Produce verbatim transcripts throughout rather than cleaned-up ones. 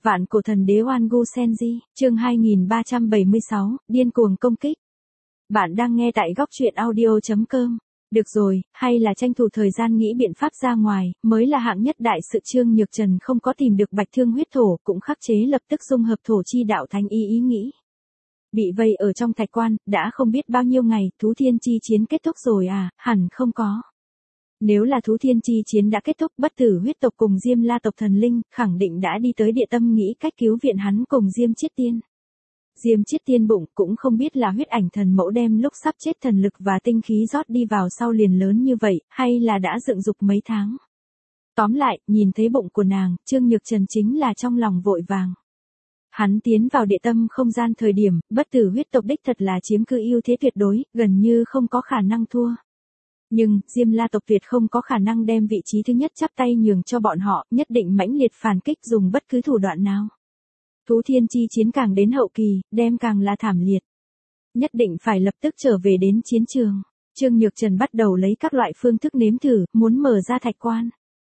Vạn cổ thần đế Oan Gu Senji, chương hai nghìn ba trăm bảy mươi sáu, điên cuồng công kích. Bạn đang nghe tại góc truyện audio chấm com. Được rồi, hay là tranh thủ thời gian nghĩ biện pháp ra ngoài, mới là hạng nhất đại sự. Trương Nhược Trần không có tìm được bạch thương huyết thổ, cũng khắc chế lập tức dung hợp thổ chi đạo thành ý ý nghĩ. Bị vây ở trong thạch quan, đã không biết bao nhiêu ngày, thú thiên chi chiến kết thúc rồi à, hẳn không có. Nếu là thú thiên chi chiến đã kết thúc, bất tử huyết tộc cùng Diêm La tộc thần linh, khẳng định đã đi tới địa tâm nghĩ cách cứu viện hắn cùng Diêm Chiết Tiên. Diêm Chiết Tiên bụng cũng không biết là huyết ảnh thần mẫu đem lúc sắp chết thần lực và tinh khí rót đi vào sau liền lớn như vậy, hay là đã dựng dục mấy tháng. Tóm lại, nhìn thấy bụng của nàng, Trương Nhược Trần chính là trong lòng vội vàng. Hắn tiến vào địa tâm không gian thời điểm, bất tử huyết tộc đích thật là chiếm cư ưu thế tuyệt đối, gần như không có khả năng thua. Nhưng, Diêm La tộc tuyệt không có khả năng đem vị trí thứ nhất chắp tay nhường cho bọn họ, nhất định mãnh liệt phản kích dùng bất cứ thủ đoạn nào. Thú thiên chi chiến càng đến hậu kỳ, đem càng là thảm liệt. Nhất định phải lập tức trở về đến chiến trường. Trương Nhược Trần bắt đầu lấy các loại phương thức nếm thử, muốn mở ra thạch quan.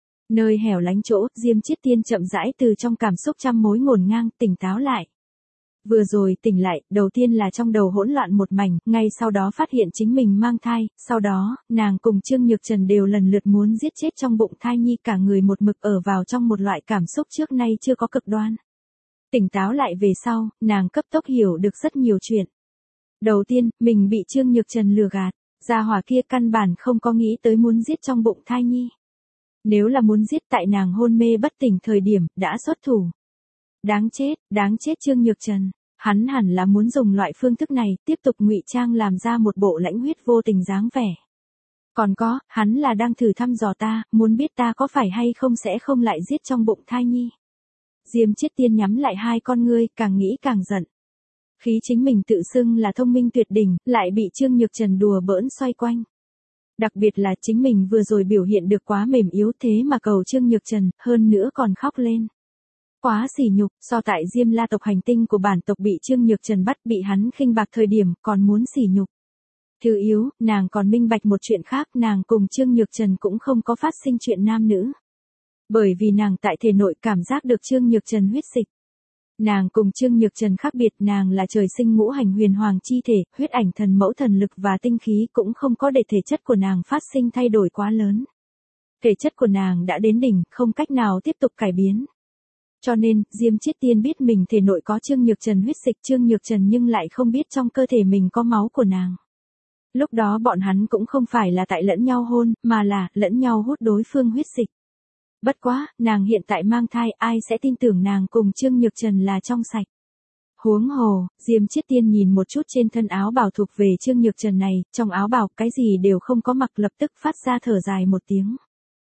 Nơi hẻo lánh chỗ, Diêm Chiết Tiên chậm rãi từ trong cảm xúc trăm mối ngổn ngang, tỉnh táo lại. Vừa rồi tỉnh lại, đầu tiên là trong đầu hỗn loạn một mảnh, ngay sau đó phát hiện chính mình mang thai, sau đó, nàng cùng Trương Nhược Trần đều lần lượt muốn giết chết trong bụng thai nhi, cả người một mực ở vào trong một loại cảm xúc trước nay chưa có cực đoan. Tỉnh táo lại về sau, nàng cấp tốc hiểu được rất nhiều chuyện. Đầu tiên, mình bị Trương Nhược Trần lừa gạt, gia hỏa kia căn bản không có nghĩ tới muốn giết trong bụng thai nhi. Nếu là muốn giết tại nàng hôn mê bất tỉnh thời điểm, đã xuất thủ. Đáng chết, đáng chết Trương Nhược Trần. Hắn hẳn là muốn dùng loại phương thức này, tiếp tục ngụy trang làm ra một bộ lãnh huyết vô tình dáng vẻ. Còn có, hắn là đang thử thăm dò ta, muốn biết ta có phải hay không sẽ không lại giết trong bụng thai nhi. Diêm Chiết Tiên nhắm lại hai con ngươi, càng nghĩ càng giận. Khí chính mình tự xưng là thông minh tuyệt đỉnh, lại bị Trương Nhược Trần đùa bỡn xoay quanh. Đặc biệt là chính mình vừa rồi biểu hiện được quá mềm yếu thế mà cầu Trương Nhược Trần, hơn nữa còn khóc lên. Quá sỉ nhục, so tại Diêm La tộc hành tinh của bản tộc bị Trương Nhược Trần bắt, bị hắn khinh bạc thời điểm, còn muốn sỉ nhục. Thứ yếu, nàng còn minh bạch một chuyện khác, nàng cùng Trương Nhược Trần cũng không có phát sinh chuyện nam nữ. Bởi vì nàng tại thể nội cảm giác được Trương Nhược Trần huyết dịch. Nàng cùng Trương Nhược Trần khác biệt, nàng là trời sinh ngũ hành huyền hoàng chi thể, huyết ảnh thần mẫu thần lực và tinh khí cũng không có để thể chất của nàng phát sinh thay đổi quá lớn. Thể chất của nàng đã đến đỉnh, không cách nào tiếp tục cải biến. Cho nên, Diêm Chiết Tiên biết mình thể nội có Trương Nhược Trần huyết dịch, Trương Nhược Trần nhưng lại không biết trong cơ thể mình có máu của nàng. Lúc đó bọn hắn cũng không phải là tại lẫn nhau hôn, mà là lẫn nhau hút đối phương huyết dịch. Bất quá, nàng hiện tại mang thai, ai sẽ tin tưởng nàng cùng Trương Nhược Trần là trong sạch. Huống hồ, Diêm Chiết Tiên nhìn một chút trên thân áo bào thuộc về Trương Nhược Trần này, trong áo bào cái gì đều không có mặc, lập tức phát ra thở dài một tiếng.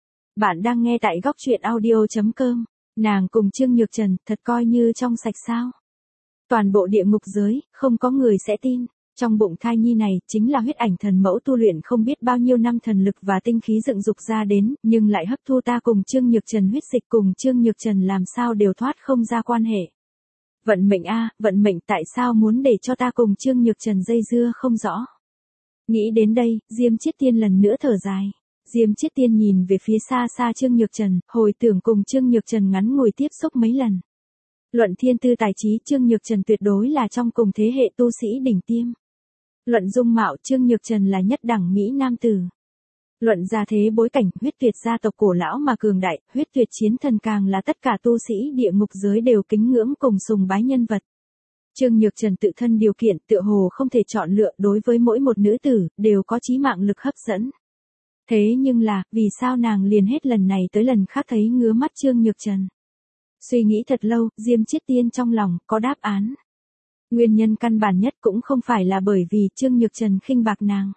Bạn đang nghe tại góc truyện audio chấm com. Nàng cùng Trương Nhược Trần, thật coi như trong sạch sao? Toàn bộ địa ngục giới, không có người sẽ tin. Trong bụng thai nhi này, chính là huyết ảnh thần mẫu tu luyện không biết bao nhiêu năm thần lực và tinh khí dựng dục ra đến, nhưng lại hấp thu ta cùng Trương Nhược Trần huyết dịch, cùng Trương Nhược Trần làm sao đều thoát không ra quan hệ. Vận mệnh a, vận mệnh, tại sao muốn để cho ta cùng Trương Nhược Trần dây dưa không rõ. Nghĩ đến đây, Diêm Chiết Tiên lần nữa thở dài. Diêm Chiết Tiên nhìn về phía xa xa Trương Nhược Trần, hồi tưởng cùng Trương Nhược Trần ngắn ngồi tiếp xúc mấy lần. Luận thiên tư tài trí, Trương Nhược Trần tuyệt đối là trong cùng thế hệ tu sĩ đỉnh tiêm. Luận dung mạo, Trương Nhược Trần là nhất đẳng mỹ nam tử. Luận gia thế bối cảnh, huyết tuyệt gia tộc cổ lão mà cường đại, huyết tuyệt chiến thần càng là tất cả tu sĩ địa ngục giới đều kính ngưỡng cùng sùng bái nhân vật. Trương Nhược Trần tự thân điều kiện tựa hồ không thể chọn lựa, đối với mỗi một nữ tử, đều có chí mạng lực hấp dẫn. Thế nhưng là, vì sao nàng liền hết lần này tới lần khác thấy ngứa mắt Trương Nhược Trần? Suy nghĩ thật lâu, Diêm Chiết Tiên trong lòng, có đáp án. Nguyên nhân căn bản nhất cũng không phải là bởi vì Trương Nhược Trần khinh bạc nàng.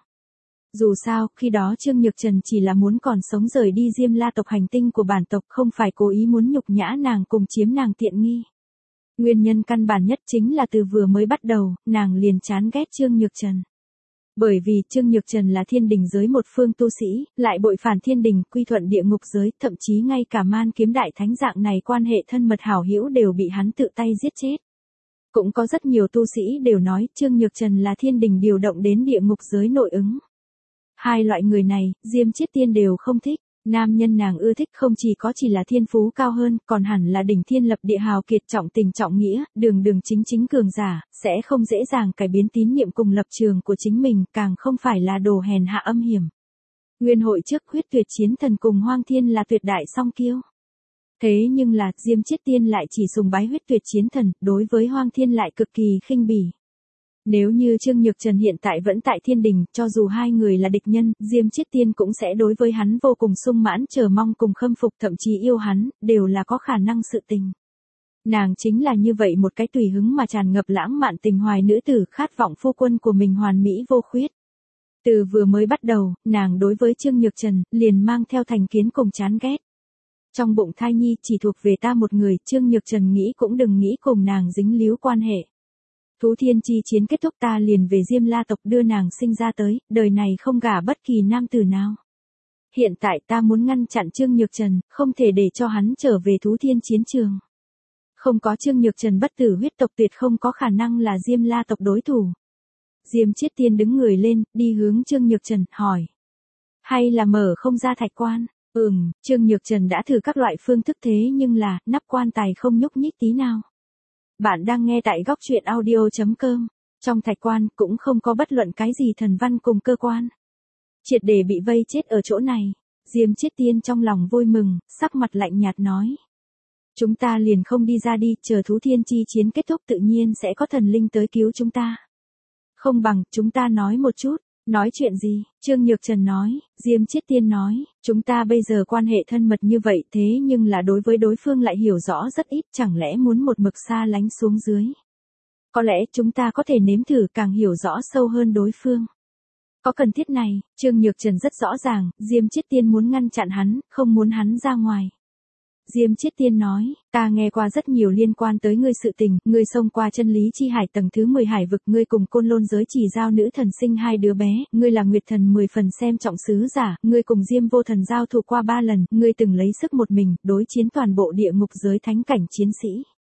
Dù sao, khi đó Trương Nhược Trần chỉ là muốn còn sống rời đi Diêm La tộc hành tinh của bản tộc, không phải cố ý muốn nhục nhã nàng cùng chiếm nàng tiện nghi. Nguyên nhân căn bản nhất chính là từ vừa mới bắt đầu, nàng liền chán ghét Trương Nhược Trần. Bởi vì Trương Nhược Trần là thiên đình giới một phương tu sĩ, lại bội phản thiên đình, quy thuận địa ngục giới, thậm chí ngay cả Man Kiếm Đại Thánh dạng này quan hệ thân mật hảo hữu đều bị hắn tự tay giết chết. Cũng có rất nhiều tu sĩ đều nói Trương Nhược Trần là thiên đình điều động đến địa ngục giới nội ứng. Hai loại người này, Diêm Chiết Tiên đều không thích. Nam nhân nàng ưa thích không chỉ có chỉ là thiên phú cao hơn, còn hẳn là đỉnh thiên lập địa hào kiệt trọng tình trọng nghĩa, đường đường chính chính cường giả, sẽ không dễ dàng cải biến tín niệm cùng lập trường của chính mình, càng không phải là đồ hèn hạ âm hiểm. Nguyên hội trước huyết tuyệt chiến thần cùng Hoang Thiên là tuyệt đại song kiêu. Thế nhưng là, Diêm Chiết Tiên lại chỉ sùng bái huyết tuyệt chiến thần, đối với Hoang Thiên lại cực kỳ khinh bỉ. Nếu như Trương Nhược Trần hiện tại vẫn tại thiên đình, cho dù hai người là địch nhân, Diêm Chiết Tiên cũng sẽ đối với hắn vô cùng sung mãn, chờ mong cùng khâm phục, thậm chí yêu hắn, đều là có khả năng sự tình. Nàng chính là như vậy một cái tùy hứng mà tràn ngập lãng mạn tình hoài nữ tử, khát vọng phu quân của mình hoàn mỹ vô khuyết. Từ vừa mới bắt đầu, nàng đối với Trương Nhược Trần, liền mang theo thành kiến cùng chán ghét. Trong bụng thai nhi chỉ thuộc về ta một người, Trương Nhược Trần nghĩ cũng đừng nghĩ cùng nàng dính líu quan hệ. Thú thiên chi chiến kết thúc ta liền về Diêm La tộc đưa nàng sinh ra tới, đời này không gả bất kỳ nam tử nào. Hiện tại ta muốn ngăn chặn Trương Nhược Trần, không thể để cho hắn trở về thú thiên chiến trường. Không có Trương Nhược Trần bất tử huyết tộc tuyệt không có khả năng là Diêm La tộc đối thủ. Diêm Chiết Tiên đứng người lên, đi hướng Trương Nhược Trần, hỏi. Hay là mở không ra thạch quan? Ừm, Trương Nhược Trần đã thử các loại phương thức thế nhưng là, nắp quan tài không nhúc nhích tí nào. Bạn đang nghe tại góc truyện audio chấm com. Trong thạch quan cũng không có bất luận cái gì thần văn cùng cơ quan. Triệt để bị vây chết ở chỗ này. Diêm Chiết Tiên trong lòng vui mừng, sắc mặt lạnh nhạt nói. Chúng ta liền không đi ra đi, chờ thú thiên chi chiến kết thúc tự nhiên sẽ có thần linh tới cứu chúng ta. Không bằng, chúng ta nói một chút. Nói chuyện gì? Trương Nhược Trần nói, Diêm Chiết Tiên nói, chúng ta bây giờ quan hệ thân mật như vậy thế nhưng là đối với đối phương lại hiểu rõ rất ít, chẳng lẽ muốn một mực xa lánh xuống dưới. Có lẽ chúng ta có thể nếm thử càng hiểu rõ sâu hơn đối phương. Có cần thiết này, Trương Nhược Trần rất rõ ràng, Diêm Chiết Tiên muốn ngăn chặn hắn, không muốn hắn ra ngoài. Diêm Chiết Tiên nói, ta nghe qua rất nhiều liên quan tới ngươi sự tình, ngươi xông qua chân lý chi hải tầng thứ mười hải vực, ngươi cùng Côn Lôn giới chỉ giao nữ thần sinh hai đứa bé, ngươi là Nguyệt thần mười phần xem trọng sứ giả, ngươi cùng Diêm Vô Thần giao thủ qua ba lần, ngươi từng lấy sức một mình, đối chiến toàn bộ địa ngục giới thánh cảnh chiến sĩ.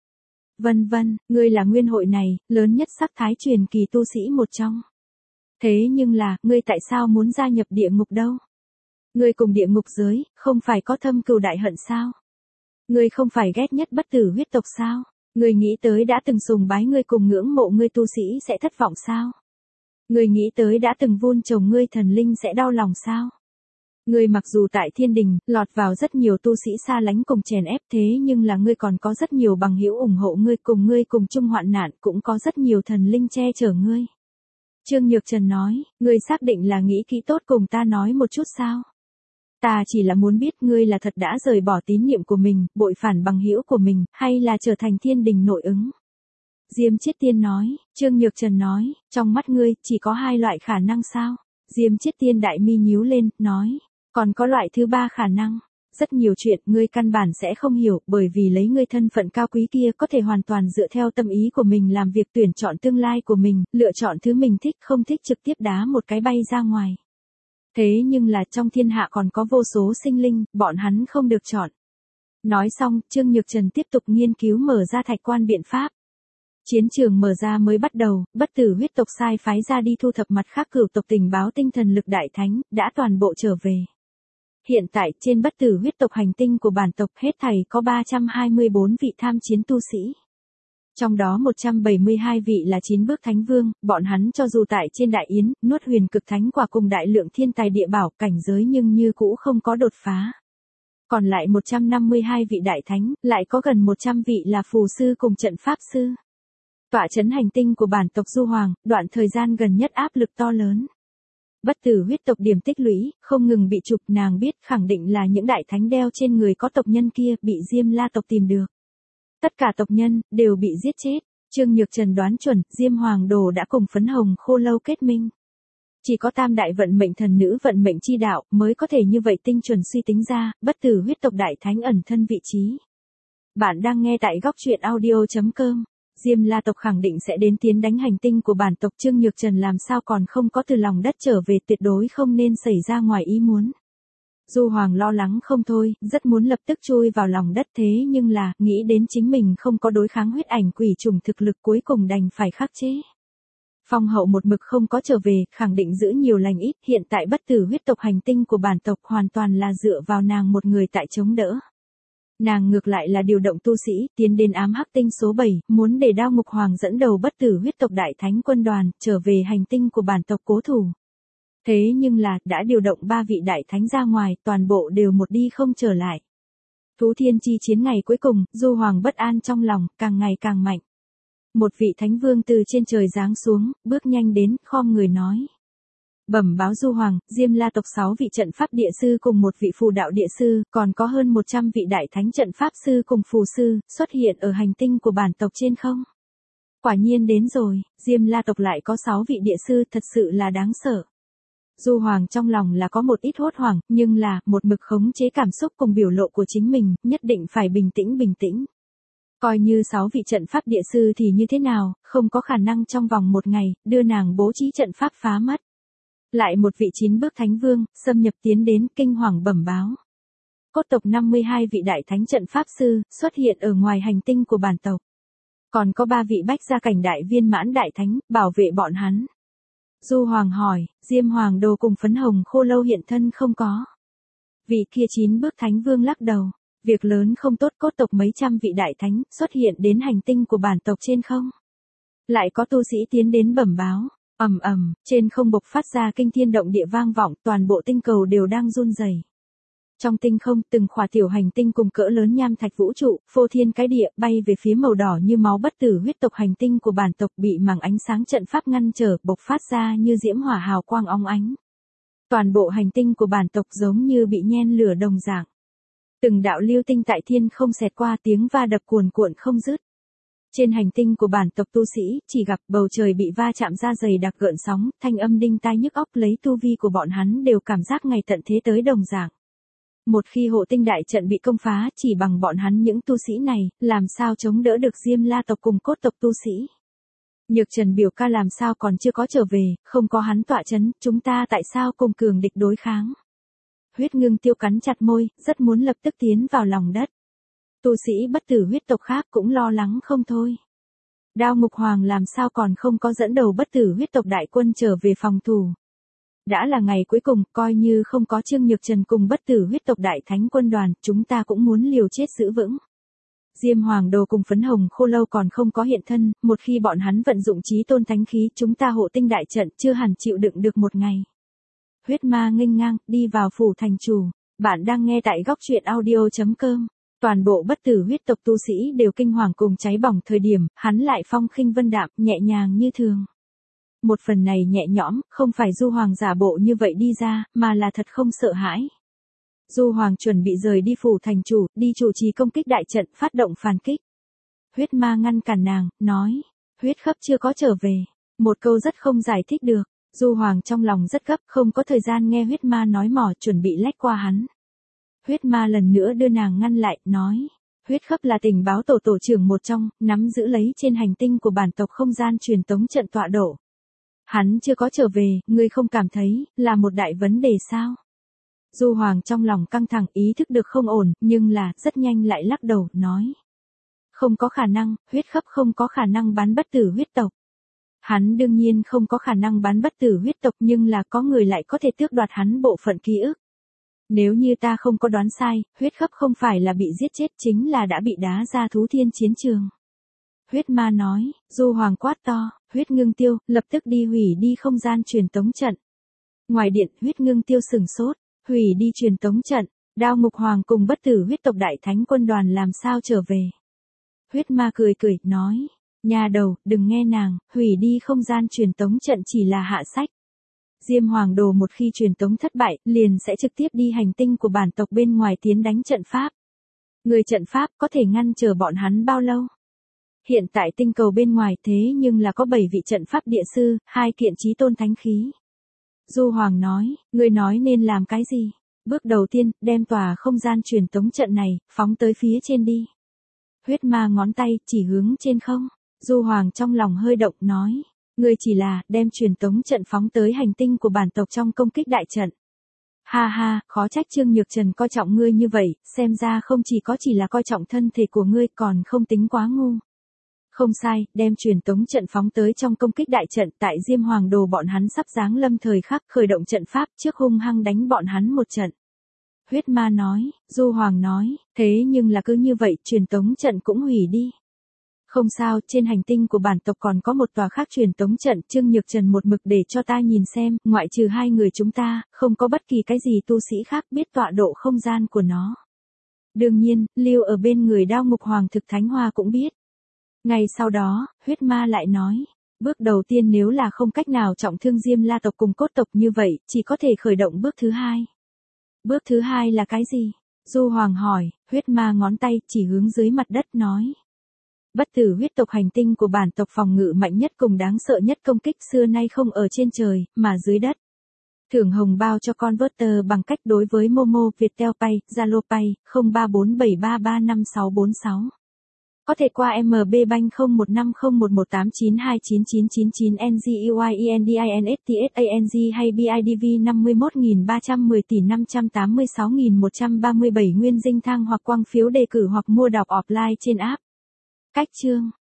Vân vân, ngươi là nguyên hội này, lớn nhất sắc thái truyền kỳ tu sĩ một trong. Thế nhưng là, ngươi tại sao muốn gia nhập địa ngục đâu? Ngươi cùng địa ngục giới, không phải có thâm cừu đại hận sao? Ngươi không phải ghét nhất bất tử huyết tộc sao? Ngươi nghĩ tới đã từng sùng bái ngươi cùng ngưỡng mộ ngươi tu sĩ sẽ thất vọng sao? Ngươi nghĩ tới đã từng vun trồng ngươi thần linh sẽ đau lòng sao? Ngươi mặc dù tại thiên đình, lọt vào rất nhiều tu sĩ xa lánh cùng chèn ép thế nhưng là ngươi còn có rất nhiều bằng hữu ủng hộ ngươi cùng ngươi cùng chung hoạn nạn cũng có rất nhiều thần linh che chở ngươi. Trương Nhược Trần nói, ngươi xác định là nghĩ kỹ tốt cùng ta nói một chút sao? Ta chỉ là muốn biết ngươi là thật đã rời bỏ tín niệm của mình, bội phản bằng hữu của mình, hay là trở thành thiên đình nội ứng. Diêm Chiết Tiên nói, Trương Nhược Trần nói, trong mắt ngươi, chỉ có hai loại khả năng sao? Diêm Chiết Tiên đại mi nhíu lên, nói, còn có loại thứ ba khả năng. Rất nhiều chuyện ngươi căn bản sẽ không hiểu, bởi vì lấy ngươi thân phận cao quý kia có thể hoàn toàn dựa theo tâm ý của mình làm việc tuyển chọn tương lai của mình, lựa chọn thứ mình thích không thích trực tiếp đá một cái bay ra ngoài. Thế nhưng là trong thiên hạ còn có vô số sinh linh, bọn hắn không được chọn. Nói xong, Trương Nhược Trần tiếp tục nghiên cứu mở ra thạch quan biện pháp. Chiến trường mở ra mới bắt đầu, bất tử huyết tộc sai phái ra đi thu thập mặt khác cửu tộc tình báo tinh thần lực đại thánh, đã toàn bộ trở về. Hiện tại, trên bất tử huyết tộc hành tinh của bản tộc hết thảy có ba trăm hai mươi bốn vị tham chiến tu sĩ. Trong đó một trăm bảy mươi hai vị là chín bước thánh vương, bọn hắn cho dù tại trên đại yến, nuốt huyền cực thánh quả cùng đại lượng thiên tài địa bảo cảnh giới nhưng như cũ không có đột phá. Còn lại một trăm năm mươi hai vị đại thánh, lại có gần một trăm vị là phù sư cùng trận pháp sư. Tọa trấn hành tinh của bản tộc Du Hoàng, đoạn thời gian gần nhất áp lực to lớn. Bất tử huyết tộc điểm tích lũy, không ngừng bị chụp, nàng biết khẳng định là những đại thánh đeo trên người có tộc nhân kia bị Diêm La tộc tìm được. Tất cả tộc nhân, đều bị giết chết. Trương Nhược Trần đoán chuẩn, Diêm Hoàng Đồ đã cùng phấn hồng khô lâu kết minh. Chỉ có tam đại vận mệnh thần nữ vận mệnh chi đạo, mới có thể như vậy tinh chuẩn suy tính ra, bất tử huyết tộc đại thánh ẩn thân vị trí. Bạn đang nghe tại góc truyện audio chấm com. Diêm La tộc khẳng định sẽ đến tiến đánh hành tinh của bản tộc, Trương Nhược Trần làm sao còn không có từ lòng đất trở về, tuyệt đối không nên xảy ra ngoài ý muốn. Du Hoàng lo lắng không thôi, rất muốn lập tức chui vào lòng đất thế nhưng là, nghĩ đến chính mình không có đối kháng huyết ảnh quỷ trùng thực lực cuối cùng đành phải khắc chế. Phong hậu một mực không có trở về, khẳng định giữ nhiều lành ít, hiện tại bất tử huyết tộc hành tinh của bản tộc hoàn toàn là dựa vào nàng một người tại chống đỡ. Nàng ngược lại là điều động tu sĩ, tiến đến ám hắc tinh số bảy, muốn để Đao Ngục Hoàng dẫn đầu bất tử huyết tộc đại thánh quân đoàn, trở về hành tinh của bản tộc cố thủ. Thế nhưng là, đã điều động ba vị đại thánh ra ngoài, toàn bộ đều một đi không trở lại. Thú thiên chi chiến ngày cuối cùng, Du Hoàng bất an trong lòng, càng ngày càng mạnh. Một vị thánh vương từ trên trời giáng xuống, bước nhanh đến, khom người nói. Bẩm báo Du Hoàng, Diêm La tộc sáu vị trận pháp địa sư cùng một vị phù đạo địa sư, còn có hơn một trăm vị đại thánh trận pháp sư cùng phù sư, xuất hiện ở hành tinh của bản tộc trên không. Quả nhiên đến rồi, Diêm La tộc lại có sáu vị địa sư, thật sự là đáng sợ. Du Hoàng trong lòng là có một ít hốt hoảng, nhưng là, một mực khống chế cảm xúc cùng biểu lộ của chính mình, nhất định phải bình tĩnh bình tĩnh. Coi như sáu vị trận pháp địa sư thì như thế nào, không có khả năng trong vòng một ngày, đưa nàng bố trí trận pháp phá mất. Lại một vị chín bước thánh vương, xâm nhập tiến đến, kinh hoàng bẩm báo. Cốt tộc năm mươi hai vị đại thánh trận pháp sư, xuất hiện ở ngoài hành tinh của bản tộc. Còn có ba vị bách gia cảnh đại viên mãn đại thánh, bảo vệ bọn hắn. Du Hoàng hỏi, Diêm Hoàng Đồ cùng Phấn Hồng Khô Lâu hiện thân không có. Vị kia chín bước thánh vương lắc đầu. Việc lớn không tốt, cốt tộc mấy trăm vị đại thánh, xuất hiện đến hành tinh của bản tộc trên không. Lại có tu sĩ tiến đến bẩm báo. Ầm ầm, trên không bộc phát ra kinh thiên động địa vang vọng, toàn bộ tinh cầu đều đang run rẩy. Trong tinh không, từng khỏa tiểu hành tinh cùng cỡ lớn nham thạch vũ trụ, phô thiên cái địa, bay về phía màu đỏ như máu bất tử huyết tộc hành tinh của bản tộc bị màng ánh sáng trận pháp ngăn trở, bộc phát ra như diễm hỏa hào quang óng ánh. Toàn bộ hành tinh của bản tộc giống như bị nhen lửa đồng dạng. Từng đạo lưu tinh tại thiên không xẹt qua, tiếng va đập cuồn cuộn không dứt. Trên hành tinh của bản tộc tu sĩ, chỉ gặp bầu trời bị va chạm ra dày đặc gợn sóng, thanh âm đinh tai nhức óc, lấy tu vi của bọn hắn đều cảm giác ngày tận thế tới đồng dạng. Một khi hộ tinh đại trận bị công phá, chỉ bằng bọn hắn những tu sĩ này, làm sao chống đỡ được Diêm La tộc cùng cốt tộc tu sĩ. Nhược Trần biểu ca làm sao còn chưa có trở về, không có hắn tọa chấn, chúng ta tại sao cùng cường địch đối kháng. Huyết Ngưng Tiêu cắn chặt môi, rất muốn lập tức tiến vào lòng đất. Tu sĩ bất tử huyết tộc khác cũng lo lắng không thôi. Đao Ngục Hoàng làm sao còn không có dẫn đầu bất tử huyết tộc đại quân trở về phòng thủ. Đã là ngày cuối cùng, coi như không có Trương Nhược Trần cùng bất tử huyết tộc đại thánh quân đoàn, chúng ta cũng muốn liều chết giữ vững. Diêm Hoàng Đồ cùng Phấn Hồng Khô Lâu còn không có hiện thân, một khi bọn hắn vận dụng chí tôn thánh khí, chúng ta hộ tinh đại trận chưa hẳn chịu đựng được một ngày. Huyết Ma nghênh ngang, đi vào phủ thành chủ. Bạn đang nghe tại góc truyện audio chấm com. Toàn bộ bất tử huyết tộc tu sĩ đều kinh hoàng cùng cháy bỏng thời điểm, hắn lại phong khinh vân đạm, nhẹ nhàng như thường. Một phần này nhẹ nhõm, không phải Du Hoàng giả bộ như vậy đi ra, mà là thật không sợ hãi. Du Hoàng chuẩn bị rời đi phủ thành chủ, đi chủ trì công kích đại trận, phát động phản kích. Huyết Ma ngăn cản nàng, nói, huyết khấp chưa có trở về. Một câu rất không giải thích được. Du Hoàng trong lòng rất gấp, không có thời gian nghe huyết ma nói mỏ, chuẩn bị lách qua hắn. Huyết ma lần nữa đưa nàng ngăn lại, nói, huyết khấp là tình báo tổ tổ trưởng một trong, nắm giữ lấy trên hành tinh của bản tộc không gian truyền tống trận tọa độ. Hắn chưa có trở về, ngươi không cảm thấy, là một đại vấn đề sao? Du Hoàng trong lòng căng thẳng, ý thức được không ổn, nhưng là, rất nhanh lại lắc đầu, nói. Không có khả năng, huyết khấp không có khả năng bắn bất tử huyết tộc. Hắn đương nhiên không có khả năng bắn bất tử huyết tộc, nhưng là có người lại có thể tước đoạt hắn bộ phận ký ức. Nếu như ta không có đoán sai, huyết khấp không phải là bị giết chết, chính là đã bị đá ra thú thiên chiến trường. Huyết Ma nói, Du Hoàng quát to, Huyết Ngưng Tiêu, lập tức đi hủy đi không gian truyền tống trận. Ngoài điện, Huyết Ngưng Tiêu sừng sốt, hủy đi truyền tống trận, Đao Ngục Hoàng cùng bất tử huyết tộc đại thánh quân đoàn làm sao trở về. Huyết Ma cười cười, nói, nhà đầu, đừng nghe nàng, hủy đi không gian truyền tống trận chỉ là hạ sách. Diêm Hoàng Đồ một khi truyền tống thất bại, liền sẽ trực tiếp đi hành tinh của bản tộc bên ngoài tiến đánh trận pháp. Người trận pháp có thể ngăn chờ bọn hắn bao lâu? Hiện tại tinh cầu bên ngoài thế nhưng là có bảy vị trận pháp địa sư, hai kiện chí tôn thánh khí. Du Hoàng nói, ngươi nói nên làm cái gì? Bước đầu tiên, đem tòa không gian truyền tống trận này, phóng tới phía trên đi. Huyết Ma ngón tay, chỉ hướng trên không. Du Hoàng trong lòng hơi động, nói, ngươi chỉ là, đem truyền tống trận phóng tới hành tinh của bản tộc trong công kích đại trận. Ha ha, khó trách Trương Nhược Trần coi trọng ngươi như vậy, xem ra không chỉ có chỉ là coi trọng thân thể của ngươi, còn không tính quá ngu. Không sai, đem truyền tống trận phóng tới trong công kích đại trận, tại Diêm Hoàng Đồ bọn hắn sắp giáng lâm thời khắc khởi động trận pháp trước hung hăng đánh bọn hắn một trận. Huyết ma nói, Du Hoàng nói, thế nhưng là cứ như vậy truyền tống trận cũng hủy đi. Không sao, trên hành tinh của bản tộc còn có một tòa khác truyền tống trận, Trương Nhược Trần một mực để cho ta nhìn xem, ngoại trừ hai người chúng ta, không có bất kỳ cái gì tu sĩ khác biết tọa độ không gian của nó. Đương nhiên, lưu ở bên người Đao Ngục Hoàng thực Thánh Hoa cũng biết. Ngay sau đó, huyết ma lại nói, bước đầu tiên nếu là không cách nào trọng thương Diêm La tộc cùng cốt tộc như vậy, chỉ có thể khởi động bước thứ hai. Bước thứ hai là cái gì? Du Hoàng hỏi, huyết ma ngón tay chỉ hướng dưới mặt đất nói. Bất tử huyết tộc hành tinh của bản tộc phòng ngự mạnh nhất cùng đáng sợ nhất công kích xưa nay không ở trên trời, mà dưới đất. Thưởng hồng bao cho Converter bằng cách đối với Momo, Viettel Pay, Zalo Pay, không ba bốn bảy ba ba năm sáu bốn sáu. Có thể qua em bê Bank không một năm không một một tám chín hai chín chín chín chín N G U I E N D I N S T S A N G hay B I D V năm mươi mốt nghìn ba trăm mười tỷ năm trăm tám mươi sáu nghìn một trăm ba mươi bảy nguyên dinh thang hoặc quang phiếu đề cử hoặc mua đọc offline trên app. Cách chương